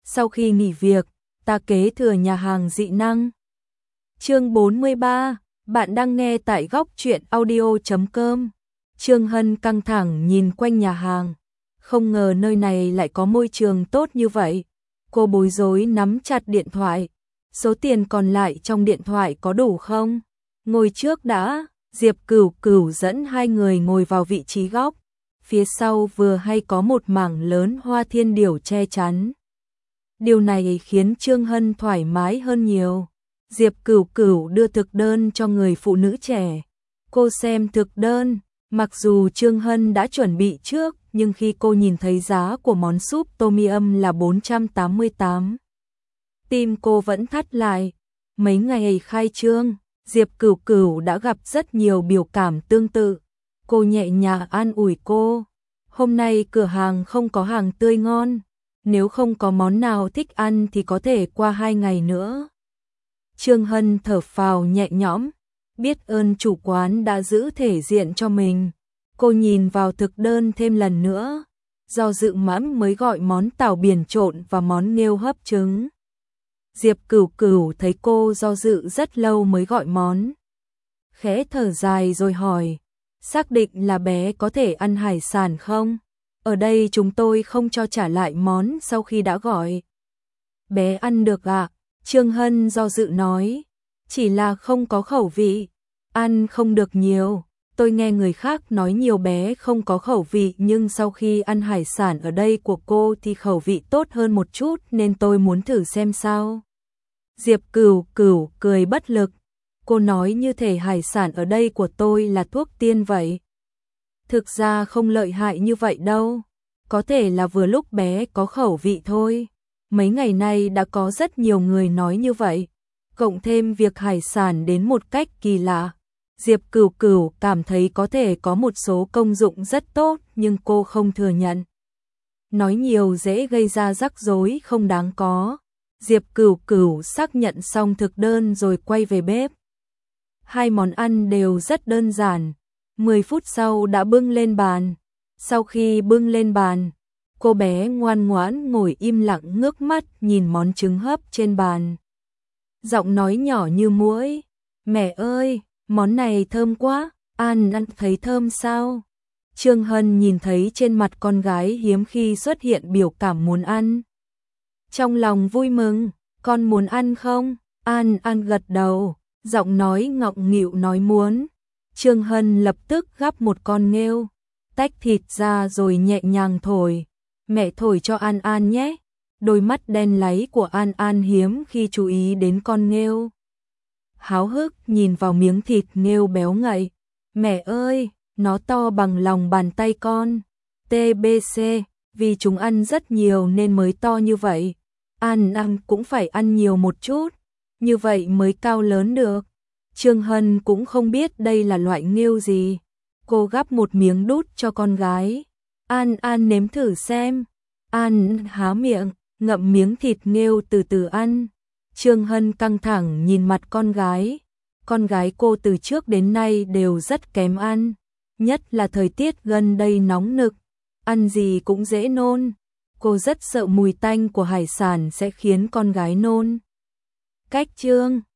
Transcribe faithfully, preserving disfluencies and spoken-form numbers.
Sau khi nghỉ việc, ta kế thừa nhà hàng dị năng. Chương bốn mươi ba, bạn đang nghe tại góc truyện audio chấm com. Trương Hân căng thẳng nhìn quanh nhà hàng, không ngờ nơi này lại có môi trường tốt như vậy. Cô bối rối nắm chặt điện thoại. Số tiền còn lại trong điện thoại có đủ không? Ngồi trước đã. Diệp Cửu Cửu dẫn hai người ngồi vào vị trí góc. Phía sau vừa hay có một mảng lớn hoa thiên điểu che chắn. Điều này khiến Trương Hân thoải mái hơn nhiều. Diệp Cửu Cửu đưa thực đơn cho người phụ nữ trẻ. Cô xem thực đơn, mặc dù Trương Hân đã chuẩn bị trước, nhưng khi cô nhìn thấy giá của món súp Tom Yum là bốn trăm tám mươi tám, tim cô vẫn thắt lại. Mấy ngày khai trương, Diệp Cửu Cửu đã gặp rất nhiều biểu cảm tương tự. Cô nhẹ nhàng an ủi cô, hôm nay cửa hàng không có hàng tươi ngon, nếu không có món nào thích ăn thì có thể qua hai ngày nữa. Trương Hân thở phào nhẹ nhõm, biết ơn chủ quán đã giữ thể diện cho mình. Cô nhìn vào thực đơn thêm lần nữa, do dự mãi mới gọi món tảo biển trộn và món nghêu hấp trứng. Diệp Cửu Cửu thấy cô do dự rất lâu mới gọi món, khẽ thở dài rồi hỏi, xác định là bé có thể ăn hải sản không? Ở đây chúng tôi không cho trả lại món sau khi đã gọi. Bé ăn được ạ? À? Trương Hân do dự nói, chỉ là không có khẩu vị, ăn không được nhiều. Tôi nghe người khác nói nhiều bé không có khẩu vị, nhưng sau khi ăn hải sản ở đây của cô thì khẩu vị tốt hơn một chút, nên tôi muốn thử xem sao. Diệp Cửu Cửu cười bất lực, cô nói như thể hải sản ở đây của tôi là thuốc tiên vậy. Thực ra không lợi hại như vậy đâu, có thể là vừa lúc bé có khẩu vị thôi. Mấy ngày nay đã có rất nhiều người nói như vậy, cộng thêm việc hải sản đến một cách kỳ lạ. Diệp Cửu Cửu cảm thấy có thể có một số công dụng rất tốt, nhưng cô không thừa nhận. Nói nhiều dễ gây ra rắc rối không đáng có. Diệp Cửu Cửu xác nhận xong thực đơn rồi quay về bếp. Hai món ăn đều rất đơn giản, mười phút sau đã bưng lên bàn. Sau khi bưng lên bàn, cô bé ngoan ngoãn ngồi im lặng ngước mắt nhìn món trứng hấp trên bàn. Giọng nói nhỏ như muỗi, mẹ ơi, món này thơm quá, ăn ăn thấy thơm sao? Trương Hân nhìn thấy trên mặt con gái hiếm khi xuất hiện biểu cảm muốn ăn. Trong lòng vui mừng, con muốn ăn không? An An gật đầu, giọng nói ngọng nghịu nói muốn. Trương Hân lập tức gắp một con nghêu, tách thịt ra rồi nhẹ nhàng thổi. Mẹ thổi cho An An nhé. Đôi mắt đen láy của An An hiếm khi chú ý đến con nghêu. Háo hức nhìn vào miếng thịt nghêu béo ngậy. Mẹ ơi, nó to bằng lòng bàn tay con. tê bê xê, vì chúng ăn rất nhiều nên mới to như vậy. An An cũng phải ăn nhiều một chút, như vậy mới cao lớn được. Trương Hân cũng không biết đây là loại nghêu gì. Cô gắp một miếng đút cho con gái. An An nếm thử xem. An há miệng, ngậm miếng thịt nghêu từ từ ăn. Trương Hân căng thẳng nhìn mặt con gái. Con gái cô từ trước đến nay đều rất kém ăn, nhất là thời tiết gần đây nóng nực, ăn gì cũng dễ nôn. Cô rất sợ mùi tanh của hải sản sẽ khiến con gái nôn. Cách Trương